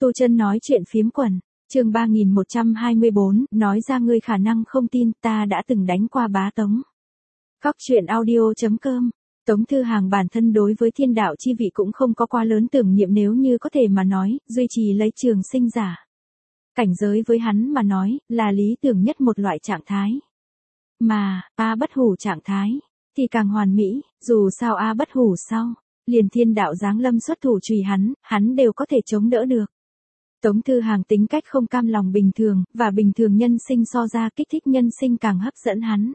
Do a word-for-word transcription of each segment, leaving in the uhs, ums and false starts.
Tu Chân nói chuyện phiếm quần, chương ba nghìn một trăm hai mươi bốn, nói ra ngươi khả năng không tin, ta đã từng đánh qua bá Tống. Góc truyện audio chấm com. Tống Thư Hàng bản thân đối với thiên đạo chi vị cũng không có quá lớn tưởng niệm, nếu như có thể mà nói, duy trì lấy trường sinh giả. Cảnh giới với hắn mà nói, là lý tưởng nhất một loại trạng thái. Mà, A bất hủ trạng thái, thì càng hoàn mỹ, dù sao A bất hủ sau, liền thiên đạo giáng lâm xuất thủ trùy hắn, hắn đều có thể chống đỡ được. Tống Thư Hàng tính cách không cam lòng bình thường, và bình thường nhân sinh so ra kích thích nhân sinh càng hấp dẫn hắn.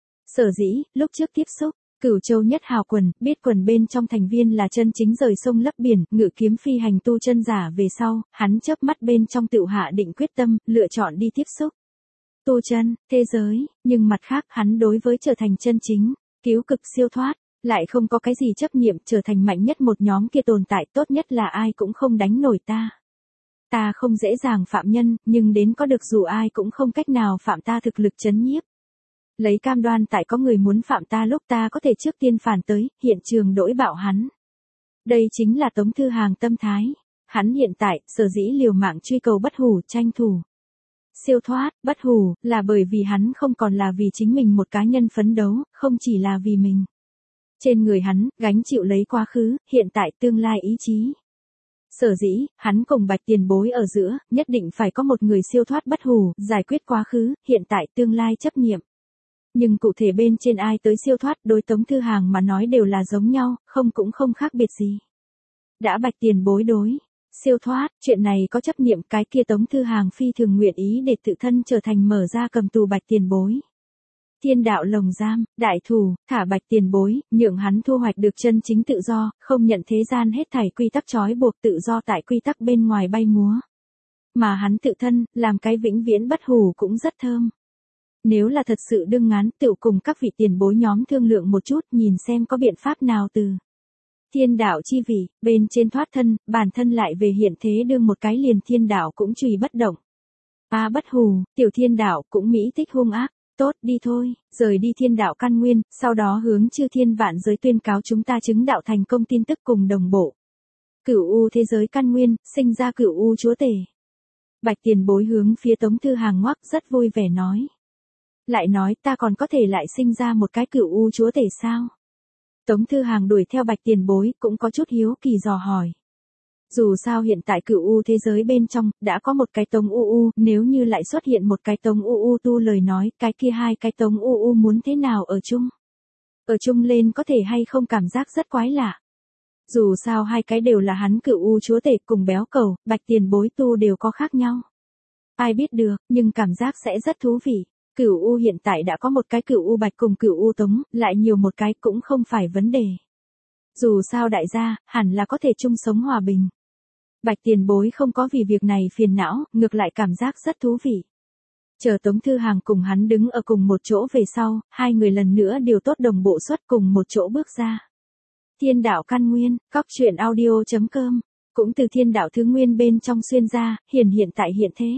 Sở dĩ, lúc trước tiếp xúc, Cửu Châu Nhất Hào quần, biết quần bên trong thành viên là chân chính rời sông lấp biển, ngự kiếm phi hành tu chân giả về sau, hắn chớp mắt bên trong tự hạ định quyết tâm, lựa chọn đi tiếp xúc tu chân, thế giới, nhưng mặt khác hắn đối với trở thành chân chính, cứu cực siêu thoát, lại không có cái gì chấp niệm, trở thành mạnh nhất một nhóm kia tồn tại, tốt nhất là ai cũng không đánh nổi ta. Ta không dễ dàng phạm nhân, nhưng đến có được dù ai cũng không cách nào phạm ta thực lực chấn nhiếp. Lấy cam đoan tại có người muốn phạm ta lúc ta có thể trước tiên phản tới, hiện trường đổi bạo hắn. Đây chính là Tống Thư Hàng tâm thái. Hắn hiện tại, sở dĩ liều mạng truy cầu bất hủ, tranh thủ siêu thoát, bất hủ, là bởi vì hắn không còn là vì chính mình một cá nhân phấn đấu, không chỉ là vì mình. Trên người hắn, gánh chịu lấy quá khứ, hiện tại, tương lai ý chí. Sở dĩ, hắn cùng Bạch Tiền Bối ở giữa, nhất định phải có một người siêu thoát bất hủ, giải quyết quá khứ, hiện tại, tương lai chấp niệm. Nhưng cụ thể bên trên ai tới siêu thoát đối Tống Thư Hàng mà nói đều là giống nhau, không cũng không khác biệt gì. Đã Bạch Tiền Bối đối siêu thoát, chuyện này có chấp niệm, cái kia Tống Thư Hàng phi thường nguyện ý để tự thân trở thành mở ra cầm tù Bạch Tiền Bối. Thiên đạo lồng giam, đại thủ, thả Bạch Tiền Bối, nhượng hắn thu hoạch được chân chính tự do, không nhận thế gian hết thảy quy tắc trói buộc, tự do tại quy tắc bên ngoài bay múa. Mà hắn tự thân, làm cái vĩnh viễn bất hủ cũng rất thơm. Nếu là thật sự đương ngán, tự cùng các vị tiền bối nhóm thương lượng một chút, nhìn xem có biện pháp nào từ thiên đạo chi vị, bên trên thoát thân, bản thân lại về hiện thế đương một cái liền thiên đạo cũng trùy bất động. A bất hủ, tiểu thiên đạo cũng mỹ tích hung ác, tốt đi thôi, rời đi thiên đạo căn nguyên, sau đó hướng chư thiên vạn giới tuyên cáo chúng ta chứng đạo thành công tin tức cùng đồng bộ. Cửu u thế giới căn nguyên, sinh ra cửu u chúa tể. Bạch Tiền Bối hướng phía Tống Thư Hàng ngoắc rất vui vẻ nói. Lại nói ta còn có thể lại sinh ra một cái cửu u chúa tể sao? Tống Thư Hàng đuổi theo Bạch Tiền Bối cũng có chút hiếu kỳ dò hỏi. Dù sao hiện tại cửu u thế giới bên trong, đã có một cái Tống U U, nếu như lại xuất hiện một cái Tống U U tu lời nói, cái kia hai cái Tống U U muốn thế nào ở chung? Ở chung lên có thể hay không cảm giác rất quái lạ. Dù sao hai cái đều là hắn cửu u chúa tể cùng béo cầu, Bạch Tiền Bối tu đều có khác nhau. Ai biết được, nhưng cảm giác sẽ rất thú vị. Cửu u hiện tại đã có một cái cửu u Bạch cùng cửu u Tống, lại nhiều một cái cũng không phải vấn đề. Dù sao đại gia, hẳn là có thể chung sống hòa bình. Bạch Tiền Bối không có vì việc này phiền não, ngược lại cảm giác rất thú vị. Chờ Tống Thư Hàng cùng hắn đứng ở cùng một chỗ về sau, hai người lần nữa điều tốt đồng bộ xuất cùng một chỗ bước ra. Thiên đạo căn nguyên, góc truyện audio chấm com, cũng từ thiên đạo thứ nguyên bên trong xuyên ra, hiển hiện tại hiện thế.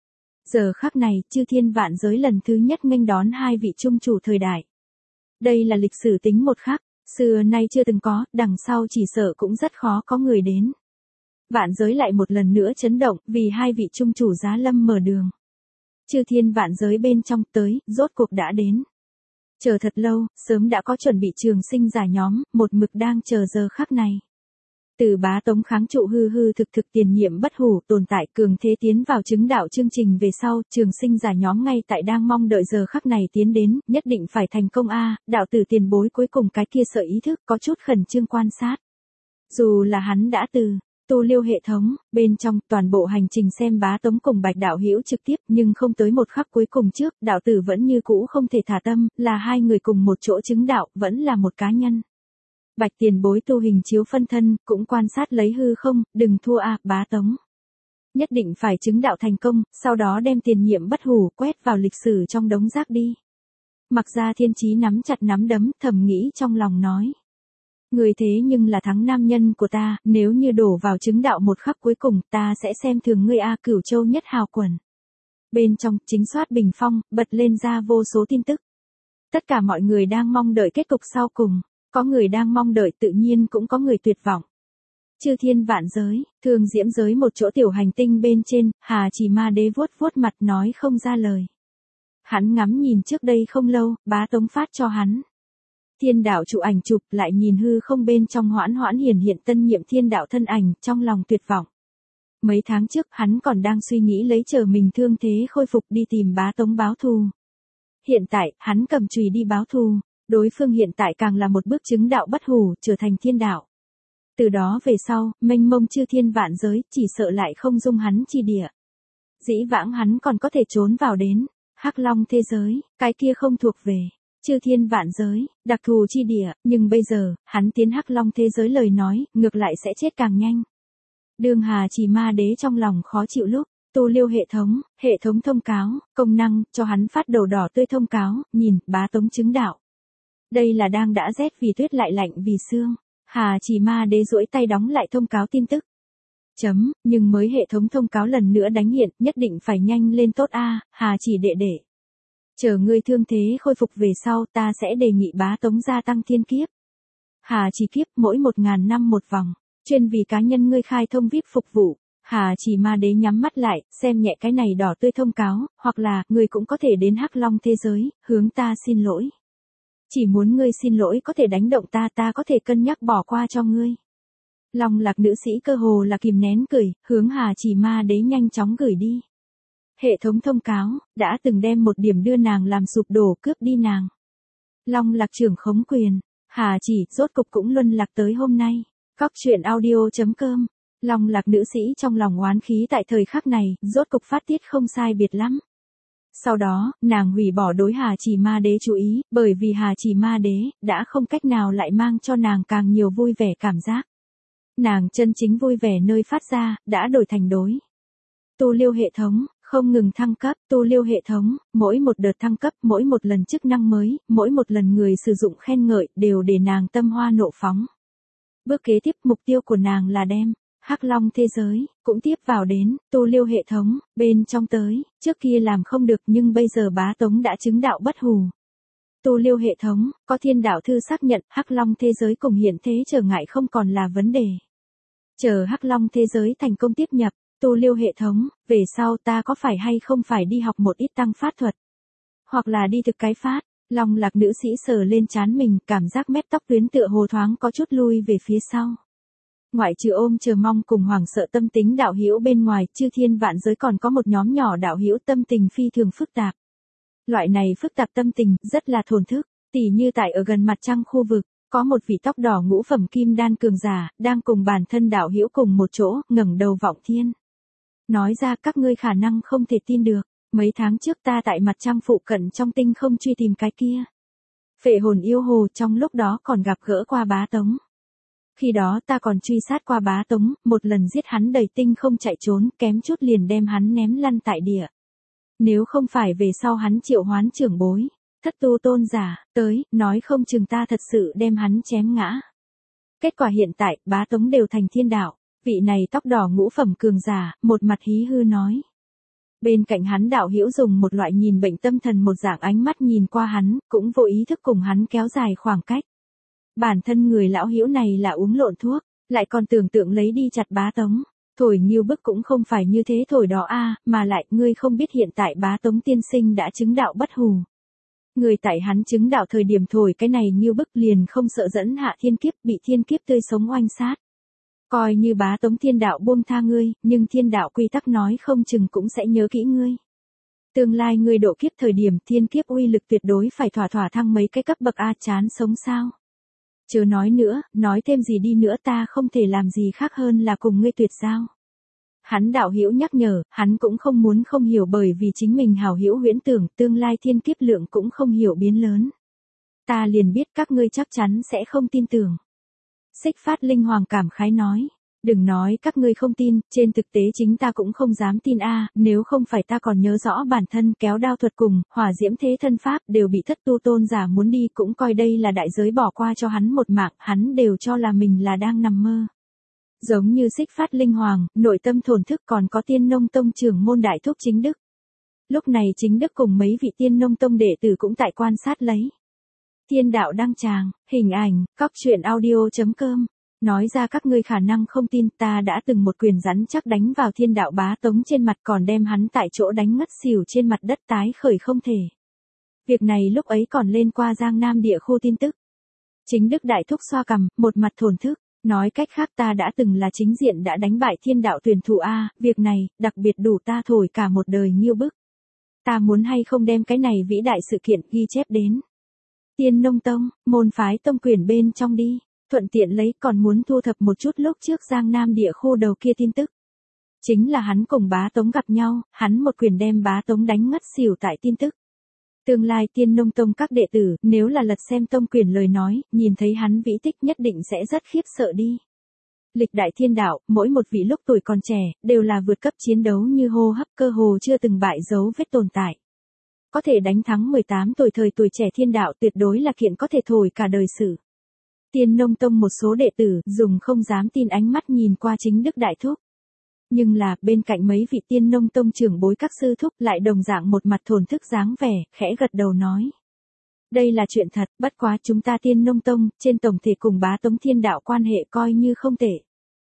Giờ khắc này, chư thiên vạn giới lần thứ nhất nghênh đón hai vị trung chủ thời đại. Đây là lịch sử tính một khắc, xưa nay chưa từng có, đằng sau chỉ sợ cũng rất khó có người đến. Vạn giới lại một lần nữa chấn động, vì hai vị trung chủ giá lâm mở đường. Chư thiên vạn giới bên trong tới, rốt cuộc đã đến. Chờ thật lâu, sớm đã có chuẩn bị trường sinh giả nhóm, một mực đang chờ giờ khắc này. Từ bá Tống kháng trụ hư hư thực thực tiền nhiệm bất hủ tồn tại cường thế tiến vào chứng đạo chương trình về sau, trường sinh giả nhóm ngay tại đang mong đợi giờ khắc này tiến đến, nhất định phải thành công a. Đạo tử Tiền Bối cuối cùng cái kia sợ ý thức có chút khẩn trương quan sát. Dù là hắn đã từ tu liêu hệ thống, bên trong toàn bộ hành trình xem bá Tống cùng Bạch đạo hữu trực tiếp, nhưng không tới một khắc cuối cùng trước, đạo tử vẫn như cũ không thể thả tâm, là hai người cùng một chỗ chứng đạo, vẫn là một cá nhân. Bạch Tiền Bối tu hình chiếu phân thân, cũng quan sát lấy hư không, đừng thua a, bá Tống. Nhất định phải chứng đạo thành công, sau đó đem tiền nhiệm bất hủ quét vào lịch sử trong đống rác đi. Mặc ra Thiên Chí nắm chặt nắm đấm, thầm nghĩ trong lòng nói. Người thế nhưng là thắng nam nhân của ta, nếu như đổ vào chứng đạo một khắc cuối cùng, ta sẽ xem thường ngươi a. Cửu Châu Nhất Hào quần. Bên trong, chính soát bình phong, bật lên ra vô số tin tức. Tất cả mọi người đang mong đợi kết cục sau cùng. Có người đang mong đợi, tự nhiên cũng có người tuyệt vọng. Chư thiên vạn giới, thương diễm giới một chỗ tiểu hành tinh bên trên, Hà Chỉ Ma Đế vuốt vuốt mặt nói không ra lời. Hắn ngắm nhìn trước đây không lâu, bá tống phát cho hắn. Thiên đạo trụ ảnh chụp lại nhìn hư không bên trong hoãn hoãn hiển hiện tân nhiệm thiên đạo thân ảnh, trong lòng tuyệt vọng. Mấy tháng trước hắn còn đang suy nghĩ lấy chờ mình thương thế khôi phục đi tìm bá tống báo thù. Hiện tại, hắn cầm chùy đi báo thù, đối phương hiện tại càng là một bước chứng đạo bất hủ, trở thành thiên đạo. Từ đó về sau, mênh mông chư thiên vạn giới, chỉ sợ lại không dung hắn chi địa. Dĩ vãng hắn còn có thể trốn vào đến Hắc Long thế giới, cái kia không thuộc về chư thiên vạn giới, đặc thù chi địa, nhưng bây giờ, hắn tiến Hắc Long thế giới lời nói, ngược lại sẽ chết càng nhanh. Đường Hà Chỉ Ma Đế trong lòng khó chịu lúc, tu liêu hệ thống, hệ thống thông cáo, công năng, cho hắn phát đầu đỏ tươi thông cáo, nhìn, bá tống chứng đạo. Đây là đang đã rét vì tuyết lại lạnh vì sương. Hà Chỉ Ma Đế duỗi tay đóng lại thông cáo tin tức. Chấm, nhưng mới hệ thống thông cáo lần nữa đánh hiện, nhất định phải nhanh lên tốt a, Hà Chỉ đệ đệ. Chờ ngươi thương thế khôi phục về sau, ta sẽ đề nghị bá tống gia tăng thiên kiếp. Hà Chỉ kiếp mỗi một ngàn năm một vòng, chuyên vì cá nhân ngươi khai thông vi ai pi phục vụ. Hà Chỉ Ma Đế nhắm mắt lại, xem nhẹ cái này đỏ tươi thông cáo, hoặc là, ngươi cũng có thể đến Hắc Long thế giới, hướng ta xin lỗi. Chỉ muốn ngươi xin lỗi có thể đánh động ta, ta có thể cân nhắc bỏ qua cho ngươi. Long Lạc nữ sĩ cơ hồ là kìm nén cười, hướng Hà Chỉ Ma Đế nhanh chóng gửi đi. Hệ thống thông cáo, đã từng đem một điểm đưa nàng làm sụp đổ, cướp đi nàng. Long Lạc trưởng khống quyền, Hà Chỉ, rốt cục cũng luân lạc tới hôm nay. Cóc truyện audio chấm com. Long Lạc nữ sĩ trong lòng oán khí tại thời khắc này, rốt cục phát tiết không sai biệt lắm. Sau đó, nàng hủy bỏ đối Hà Chỉ Ma Đế chú ý, bởi vì Hà Chỉ Ma Đế, đã không cách nào lại mang cho nàng càng nhiều vui vẻ cảm giác. Nàng chân chính vui vẻ nơi phát ra, đã đổi thành đối. Tu liêu hệ thống, không ngừng thăng cấp, tu liêu hệ thống, mỗi một đợt thăng cấp, mỗi một lần chức năng mới, mỗi một lần người sử dụng khen ngợi, đều để nàng tâm hoa nộ phóng. Bước kế tiếp, mục tiêu của nàng là đem Hắc Long thế giới, cũng tiếp vào đến, tu liêu hệ thống, bên trong tới, trước kia làm không được nhưng bây giờ bá tống đã chứng đạo bất hủ. Tu liêu hệ thống, có thiên đạo thư xác nhận Hắc Long thế giới cùng hiện thế trở ngại không còn là vấn đề. Chờ Hắc Long thế giới thành công tiếp nhập, tu liêu hệ thống, về sau ta có phải hay không phải đi học một ít tăng phát thuật. Hoặc là đi thực cái phát, Long Lạc nữ sĩ sờ lên trán mình, cảm giác mép tóc tuyến tựa hồ thoáng có chút lui về phía sau. Ngoại trừ ôm chờ mong cùng hoảng sợ tâm tính đạo hữu bên ngoài, chư thiên vạn giới còn có một nhóm nhỏ đạo hữu tâm tình phi thường phức tạp. Loại này phức tạp tâm tình, rất là thổn thức, tỉ như tại ở gần mặt trăng khu vực, có một vị tóc đỏ ngũ phẩm kim đan cường giả, đang cùng bản thân đạo hữu cùng một chỗ, ngẩng đầu vọng thiên. Nói ra các ngươi khả năng không thể tin được, mấy tháng trước ta tại mặt trăng phụ cận trong tinh không truy tìm cái kia. Phệ hồn yêu hồ trong lúc đó còn gặp gỡ qua bá tống. Khi đó ta còn truy sát qua bá tống, một lần giết hắn đầy tinh không chạy trốn, kém chút liền đem hắn ném lăn tại địa. Nếu không phải về sau hắn triệu hoán trưởng bối, thất tu tôn giả, tới, nói không chừng ta thật sự đem hắn chém ngã. Kết quả hiện tại, bá tống đều thành thiên đạo, vị này tóc đỏ ngũ phẩm cường giả, một mặt hí hư nói. Bên cạnh hắn đạo hữu dùng một loại nhìn bệnh tâm thần một dạng ánh mắt nhìn qua hắn, cũng vô ý thức cùng hắn kéo dài khoảng cách. Bản thân người lão hữu này là uống lộn thuốc, lại còn tưởng tượng lấy đi chặt bá tống. Thổi nghiêu bức cũng không phải như thế thổi đó a, mà lại ngươi không biết hiện tại bá tống tiên sinh đã chứng đạo bất hủ. Người tại hắn chứng đạo thời điểm thổi cái này nghiêu bức liền không sợ dẫn hạ thiên kiếp, bị thiên kiếp tươi sống oanh sát. Coi như bá tống thiên đạo buông tha ngươi, nhưng thiên đạo quy tắc nói không chừng cũng sẽ nhớ kỹ ngươi. Tương lai ngươi độ kiếp thời điểm thiên kiếp uy lực tuyệt đối phải thỏa thỏa thăng mấy cái cấp bậc a, chán sống sao. Chớ nói nữa, nói thêm gì đi nữa ta không thể làm gì khác hơn là cùng ngươi tuyệt giao. Hắn đạo hữu nhắc nhở, hắn cũng không muốn không hiểu bởi vì chính mình hảo hữu huyễn tưởng, tương lai thiên kiếp lượng cũng không hiểu biến lớn. Ta liền biết các ngươi chắc chắn sẽ không tin tưởng. Xích Phát Linh Hoàng cảm khái nói, đừng nói các ngươi không tin, trên thực tế chính ta cũng không dám tin a, nếu không phải ta còn nhớ rõ bản thân kéo đao thuật cùng, hỏa diễm thế thân pháp đều bị thất tu tôn giả muốn đi, cũng coi đây là đại giới bỏ qua cho hắn một mạng, hắn đều cho là mình là đang nằm mơ. Giống như Xích Phát Linh Hoàng, nội tâm thổn thức còn có Tiên Nông Tông trưởng môn đại thúc Chính Đức. Lúc này Chính Đức cùng mấy vị Tiên Nông Tông đệ tử cũng tại quan sát lấy. Thiên đạo đăng tràng, hình ảnh, cóc truyện audio chấm com Nói ra các ngươi khả năng không tin, ta đã từng một quyền rắn chắc đánh vào thiên đạo bá tống trên mặt, còn đem hắn tại chỗ đánh ngất xỉu trên mặt đất, tái khởi không thể. Việc này lúc ấy còn lên qua Giang Nam địa khu tin tức. Chính Đức Đại Thúc xoa cằm, một mặt thổn thức, nói cách khác ta đã từng là chính diện đã đánh bại thiên đạo tuyển thủ A, việc này, đặc biệt đủ ta thổi cả một đời nhiêu bức. Ta muốn hay không đem cái này vĩ đại sự kiện ghi chép đến Tiên Nông Tông, môn phái tông quyển bên trong đi, thuận tiện lấy còn muốn thu thập một chút lúc trước Giang Nam địa khu đầu kia tin tức. Chính là hắn cùng bá tống gặp nhau, hắn một quyền đem bá tống đánh ngất xỉu tại tin tức. Tương lai Tiên Nông Tông các đệ tử, nếu là lật xem tông quyển lời nói, nhìn thấy hắn vĩ tích nhất định sẽ rất khiếp sợ đi. Lịch đại thiên đạo, mỗi một vị lúc tuổi còn trẻ, đều là vượt cấp chiến đấu như hô hấp, cơ hồ chưa từng bại dấu vết tồn tại. Có thể đánh thắng mười tám tuổi thời tuổi trẻ thiên đạo tuyệt đối là kiện có thể thổi cả đời sử. Tiên Nông Tông một số đệ tử dùng không dám tin ánh mắt nhìn qua chính Đức Đại Thúc. Nhưng là, bên cạnh mấy vị Tiên Nông Tông trưởng bối các sư thúc lại đồng dạng một mặt thổn thức dáng vẻ, khẽ gật đầu nói. Đây là chuyện thật, bất quá chúng ta Tiên Nông Tông, trên tổng thể cùng bá tống thiên đạo quan hệ coi như không tệ.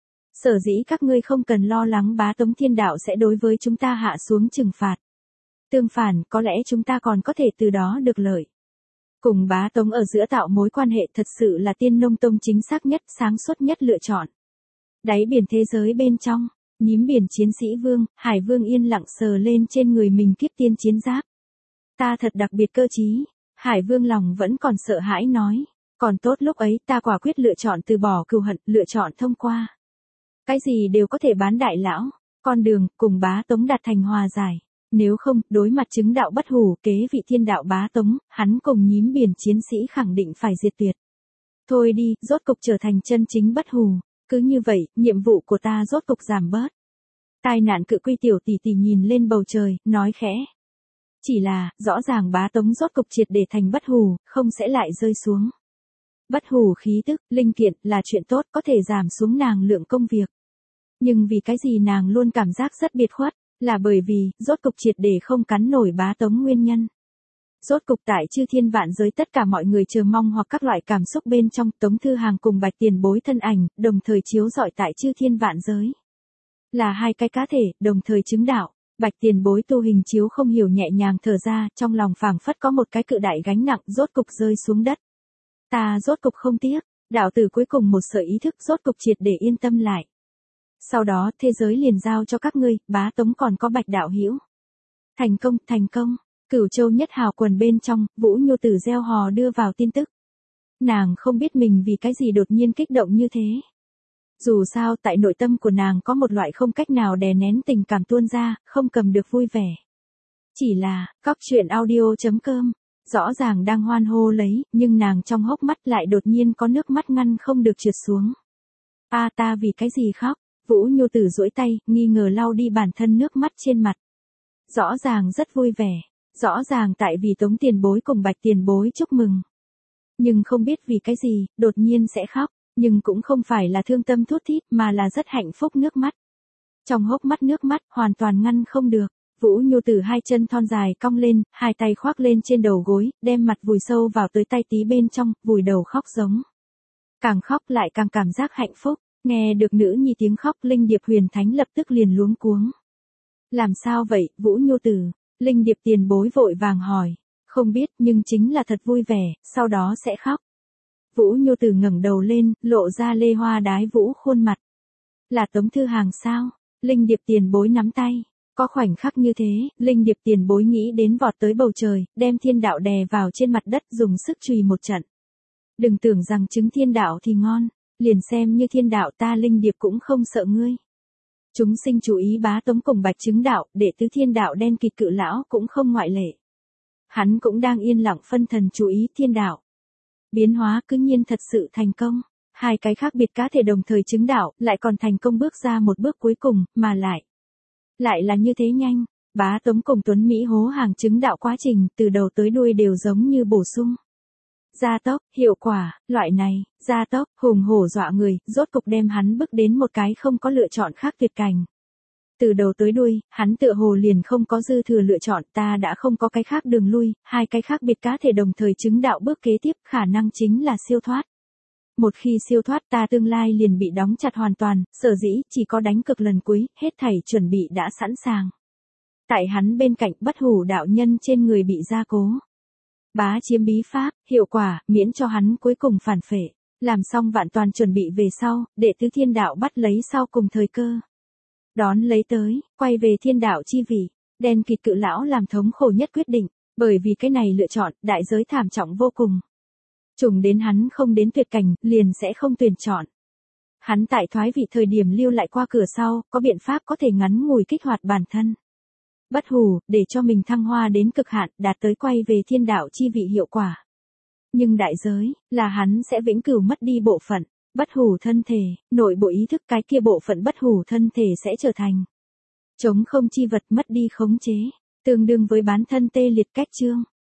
Sở dĩ các ngươi không cần lo lắng bá tống thiên đạo sẽ đối với chúng ta hạ xuống trừng phạt. Tương phản, có lẽ chúng ta còn có thể từ đó được lợi. Cùng bá tống ở giữa tạo mối quan hệ thật sự là Tiên Nông Tông chính xác nhất, sáng suốt nhất lựa chọn. Đáy biển thế giới bên trong, nhím biển chiến sĩ Vương, Hải Vương yên lặng sờ lên trên người mình kiếp tiên chiến giáp. Ta thật đặc biệt cơ trí, Hải Vương lòng vẫn còn sợ hãi nói, còn tốt lúc ấy ta quả quyết lựa chọn từ bỏ cừu hận, lựa chọn thông qua. Cái gì đều có thể bán đại lão, con đường, cùng bá tống đạt thành hòa giải. Nếu không, đối mặt chứng đạo bất hủ kế vị thiên đạo bá tống, hắn cùng nhím biển chiến sĩ khẳng định phải diệt tuyệt. Thôi đi, rốt cục trở thành chân chính bất hủ, cứ như vậy, nhiệm vụ của ta rốt cục giảm bớt. Tai nạn cự quy tiểu tỷ tỷ nhìn lên bầu trời, nói khẽ. Chỉ là, rõ ràng bá tống rốt cục triệt để thành bất hủ, không sẽ lại rơi xuống. Bất hủ khí tức, linh kiện, là chuyện tốt, có thể giảm xuống nàng lượng công việc. Nhưng vì cái gì nàng luôn cảm giác rất biệt khuất, là bởi vì, rốt cục triệt để không cắn nổi bá tống nguyên nhân. Rốt cục tại chư thiên vạn giới tất cả mọi người chờ mong hoặc các loại cảm xúc bên trong, Tống Thư Hàng cùng Bạch Tiền Bối thân ảnh, đồng thời chiếu rọi tại chư thiên vạn giới. Là hai cái cá thể, đồng thời chứng đạo. Bạch Tiền Bối tu hình chiếu không hiểu nhẹ nhàng thở ra, trong lòng phảng phất có một cái cự đại gánh nặng rốt cục rơi xuống đất. Ta rốt cục không tiếc, đạo tử cuối cùng một sợi ý thức rốt cục triệt để yên tâm lại. Sau đó, thế giới liền giao cho các ngươi, bá tống còn có Bạch đạo hữu. Thành công, thành công. Cửu Châu nhất hào quần bên trong, Vũ Nhu Tử gieo hò đưa vào tin tức. Nàng không biết mình vì cái gì đột nhiên kích động như thế. Dù sao, tại nội tâm của nàng có một loại không cách nào đè nén tình cảm tuôn ra, không cầm được vui vẻ. Chỉ là, Cóc Truyện Audio chấm com, rõ ràng đang hoan hô lấy, nhưng nàng trong hốc mắt lại đột nhiên có nước mắt ngăn không được trượt xuống. A ta vì cái gì khóc? Vũ Nhu Tử duỗi tay, nghi ngờ lau đi bản thân nước mắt trên mặt. Rõ ràng rất vui vẻ. Rõ ràng tại vì Tống Tiền Bối cùng Bạch Tiền Bối chúc mừng. Nhưng không biết vì cái gì, đột nhiên sẽ khóc, nhưng cũng không phải là thương tâm thút thít mà là rất hạnh phúc nước mắt. Trong hốc mắt nước mắt, hoàn toàn ngăn không được. Vũ Nhu Tử hai chân thon dài cong lên, hai tay khoác lên trên đầu gối, đem mặt vùi sâu vào tới tay tí bên trong, vùi đầu khóc giống. Càng khóc lại càng cảm giác hạnh phúc, nghe được nữ nhi tiếng khóc Linh Điệp Huyền Thánh lập tức liền luống cuống. Làm sao vậy, Vũ Nhu Tử? Linh Điệp Tiền Bối vội vàng hỏi, không biết nhưng chính là thật vui vẻ, sau đó sẽ khóc. Vũ Nhu Tử ngẩng đầu lên, lộ ra lê hoa đái vũ khuôn mặt. Là Tống Thư Hàng sao? Linh Điệp Tiền Bối nắm tay. Có khoảnh khắc như thế, Linh Điệp Tiền Bối nghĩ đến vọt tới bầu trời, đem thiên đạo đè vào trên mặt đất dùng sức chùy một trận. Đừng tưởng rằng trứng thiên đạo thì ngon, liền xem như thiên đạo ta Linh Điệp cũng không sợ ngươi. Chúng sinh chú ý bá tống cùng Bạch chứng đạo, đệ tứ thiên đạo đen kịt cự lão cũng không ngoại lệ. Hắn cũng đang yên lặng phân thần chú ý thiên đạo. Biến hóa cứ nhiên thật sự thành công. Hai cái khác biệt cá thể đồng thời chứng đạo, lại còn thành công bước ra một bước cuối cùng, mà lại. Lại là như thế nhanh. Bá tống cùng Tuấn Mỹ hố hàng chứng đạo quá trình, từ đầu tới đuôi đều giống như bổ sung. Gia tốc, hiệu quả, loại này, gia tốc, hùng hổ dọa người, rốt cục đem hắn bước đến một cái không có lựa chọn khác tuyệt cảnh. Từ đầu tới đuôi, hắn tựa hồ liền không có dư thừa lựa chọn, ta đã không có cái khác đường lui, hai cái khác biệt cá thể đồng thời chứng đạo bước kế tiếp, khả năng chính là siêu thoát. một khi siêu thoát ta tương lai liền bị đóng chặt hoàn toàn, sở dĩ chỉ có đánh cực lần cuối, hết thảy chuẩn bị đã sẵn sàng. Tại hắn bên cạnh bất hủ đạo nhân trên người bị gia cố. Bá chiếm bí pháp, hiệu quả, miễn cho hắn cuối cùng phản phệ. Làm xong vạn toàn chuẩn bị về sau, đệ tứ thiên đạo bắt lấy sau cùng thời cơ. Đón lấy tới, quay về thiên đạo chi vị, đen kịt cự lão làm thống khổ nhất quyết định, bởi vì cái này lựa chọn, đại giới thảm trọng vô cùng. Trùng đến hắn không đến tuyệt cảnh, liền sẽ không tuyển chọn. Hắn tại thoái vị thời điểm lưu lại qua cửa sau, có biện pháp có thể ngắn ngủi kích hoạt bản thân. Bất hủ, để cho mình thăng hoa đến cực hạn, đạt tới quay về thiên đạo chi vị hiệu quả. Nhưng đại giới, là hắn sẽ vĩnh cửu mất đi bộ phận, bất hủ thân thể, nội bộ ý thức cái kia bộ phận bất hủ thân thể sẽ trở thành trống không chi vật mất đi khống chế, tương đương với bán thân tê liệt cách chương.